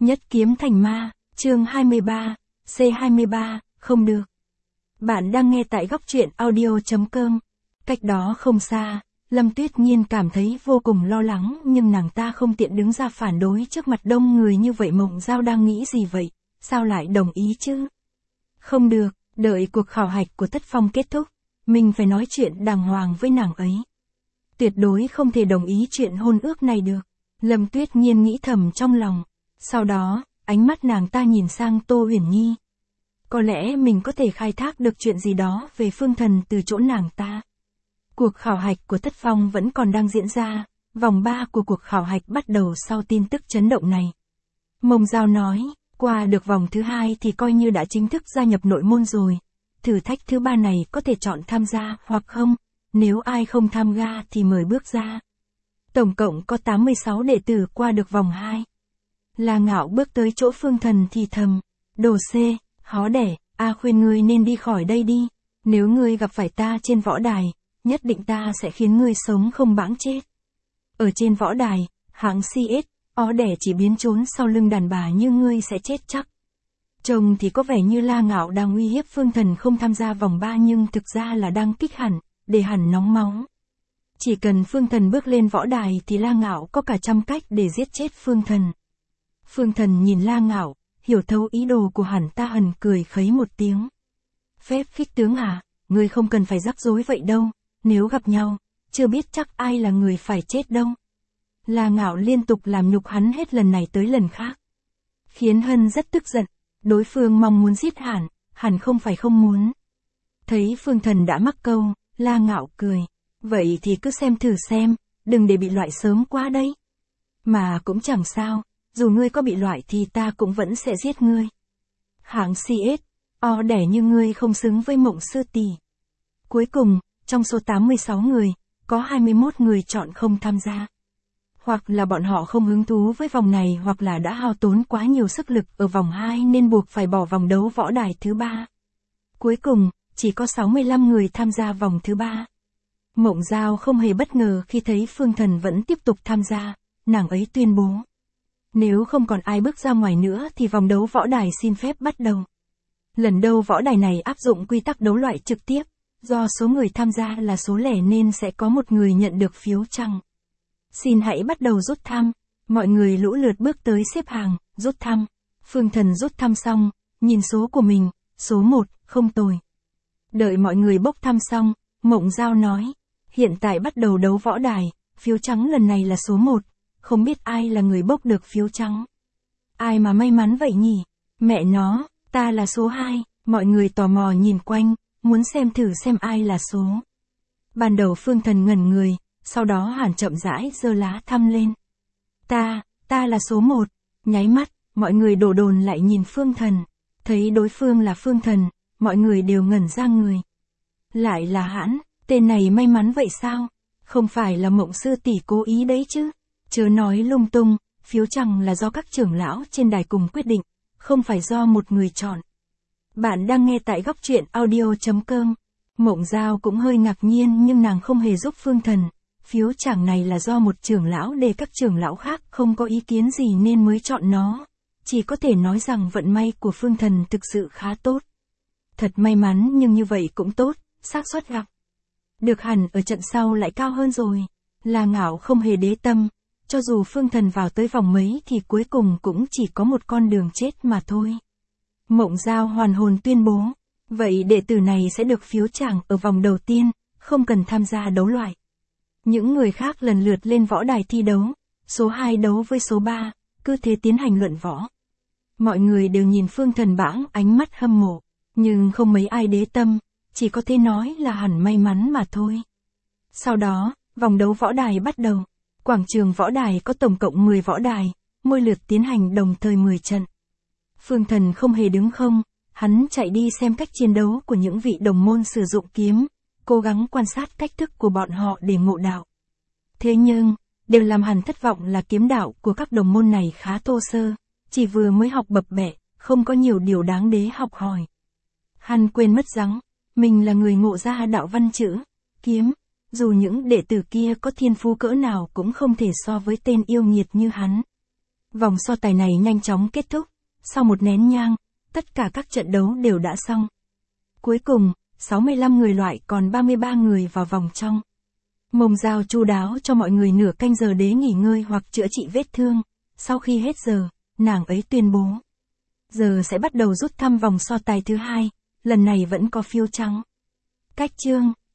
Nhất kiếm thành ma, chương 23, C23, không được. Bạn đang nghe tại góc truyện audio.com. Cách đó không xa, Lâm Tuyết Nhiên cảm thấy vô cùng lo lắng nhưng nàng ta không tiện đứng ra phản đối trước mặt đông người như vậy. Mộng Giao đang nghĩ gì vậy, sao lại đồng ý chứ? Không được, đợi cuộc khảo hạch của Tất Phong kết thúc, mình phải nói chuyện đàng hoàng với nàng ấy. Tuyệt đối không thể đồng ý chuyện hôn ước này được. Lâm Tuyết Nhiên nghĩ thầm trong lòng. Sau đó, ánh mắt nàng ta nhìn sang Tô Huyền Nhi. Có lẽ mình có thể khai thác được chuyện gì đó về Phương Thần từ chỗ nàng ta. Cuộc khảo hạch của Tất Phong vẫn còn đang diễn ra, vòng 3 của cuộc khảo hạch bắt đầu sau tin tức chấn động này. Mộng Giao nói, qua được vòng thứ 2 thì coi như đã chính thức gia nhập nội môn rồi. Thử thách thứ 3 này có thể chọn tham gia hoặc không, nếu ai không tham gia thì mời bước ra. Tổng cộng có 86 đệ tử qua được vòng 2. La Ngạo bước tới chỗ Phương Thần thì thầm, đồ C, khó đẻ, khuyên ngươi nên đi khỏi đây đi, nếu ngươi gặp phải ta trên võ đài, nhất định ta sẽ khiến ngươi sống không bãng chết. Ở trên võ đài, hạng CS, đẻ chỉ biến trốn sau lưng đàn bà như ngươi sẽ chết chắc. Trông thì có vẻ như La Ngạo đang uy hiếp Phương Thần không tham gia vòng 3 nhưng thực ra là đang kích hẳn, để hẳn nóng máu. Chỉ cần Phương Thần bước lên võ đài thì La Ngạo có cả trăm cách để giết chết Phương Thần. Phương Thần nhìn La Ngạo, hiểu thấu ý đồ của hắn ta, hằn cười khấy một tiếng. Phép khích tướng à, ngươi không cần phải rắc rối vậy đâu, nếu gặp nhau, chưa biết chắc ai là người phải chết đâu. La Ngạo liên tục làm nhục hắn hết lần này tới lần khác. Khiến Hân rất tức giận, đối phương mong muốn giết hắn không phải không muốn. Thấy Phương Thần đã mắc câu, La Ngạo cười. Vậy thì cứ xem thử xem, đừng để bị loại sớm quá đấy. Mà cũng chẳng sao, dù ngươi có bị loại thì ta cũng vẫn sẽ giết ngươi. Hạng CS, đẻ như ngươi không xứng với Mộng sư tỷ. Cuối cùng, trong số 86 người, có 21 người chọn không tham gia. Hoặc là bọn họ không hứng thú với vòng này hoặc là đã hao tốn quá nhiều sức lực ở vòng 2 nên buộc phải bỏ vòng đấu võ đài thứ 3. Cuối cùng, chỉ có 65 người tham gia vòng thứ 3. Mộng Giao không hề bất ngờ khi thấy Phương Thần vẫn tiếp tục tham gia, nàng ấy tuyên bố. Nếu không còn ai bước ra ngoài nữa thì vòng đấu võ đài xin phép bắt đầu. Lần đầu võ đài này áp dụng quy tắc đấu loại trực tiếp, do số người tham gia là số lẻ nên sẽ có một người nhận được phiếu trăng. Xin hãy bắt đầu rút thăm, mọi người lũ lượt bước tới xếp hàng, rút thăm. Phương Thần rút thăm xong, nhìn số của mình, số 1, không tồi. Đợi mọi người bốc thăm xong, Mộng Giao nói. Hiện tại bắt đầu đấu võ đài, phiếu trắng lần này là số 1, không biết ai là người bốc được phiếu trắng. Ai mà may mắn vậy nhỉ? Mẹ nó, ta là số 2, mọi người tò mò nhìn quanh, muốn xem thử xem ai là số. Ban đầu Phương Thần ngẩn người, sau đó hắn chậm rãi giơ lá thăm lên. Ta là số 1, nháy mắt, mọi người đổ dồn lại nhìn Phương Thần. Thấy đối phương là Phương Thần, mọi người đều ngẩn ra người. Lại là hắn. Tên này may mắn vậy sao? Không phải là Mộng sư tỷ cố ý đấy chứ? Chớ nói lung tung, phiếu trăng là do các trưởng lão trên đài cùng quyết định, không phải do một người chọn. Bạn đang nghe tại góc truyện audio.com. Mộng Giao cũng hơi ngạc nhiên nhưng nàng không hề giúp Phương Thần. Phiếu trăng này là do một trưởng lão để các trưởng lão khác không có ý kiến gì nên mới chọn nó. Chỉ có thể nói rằng vận may của Phương Thần thực sự khá tốt. Thật may mắn nhưng như vậy cũng tốt, xác suất gặp được hẳn ở trận sau lại cao hơn rồi. La Ngạo không hề đế tâm, cho dù Phương Thần vào tới vòng mấy thì cuối cùng cũng chỉ có một con đường chết mà thôi. Mộng Giao hoàn hồn tuyên bố, vậy đệ tử này sẽ được phiếu tràng ở vòng đầu tiên, không cần tham gia đấu loại. Những người khác lần lượt lên võ đài thi đấu, số 2 đấu với số 3, cứ thế tiến hành luận võ. Mọi người đều nhìn Phương Thần bãng ánh mắt hâm mộ, nhưng không mấy ai đế tâm. Chỉ có thể nói là hẳn may mắn mà thôi. Sau đó, vòng đấu võ đài bắt đầu. Quảng trường võ đài có tổng cộng 10 võ đài, mỗi lượt tiến hành đồng thời 10 trận. Phương Thần không hề đứng không, hắn chạy đi xem cách chiến đấu của những vị đồng môn sử dụng kiếm, cố gắng quan sát cách thức của bọn họ để ngộ đạo. Thế nhưng, điều làm hắn thất vọng là kiếm đạo của các đồng môn này khá thô sơ, chỉ vừa mới học bập bẹ, không có nhiều điều đáng để học hỏi. Hắn quên mất rằng, mình là người ngộ ra đạo văn chữ, kiếm, dù những đệ tử kia có thiên phú cỡ nào cũng không thể so với tên yêu nghiệt như hắn. Vòng so tài này nhanh chóng kết thúc, sau một nén nhang, tất cả các trận đấu đều đã xong. Cuối cùng, 65 người loại còn 33 người vào vòng trong. Mông Giao chu đáo cho mọi người nửa canh giờ để nghỉ ngơi hoặc chữa trị vết thương. Sau khi hết giờ, nàng ấy tuyên bố. Giờ sẽ bắt đầu rút thăm vòng so tài thứ hai, lần này vẫn có phiếu trắng. Cách chương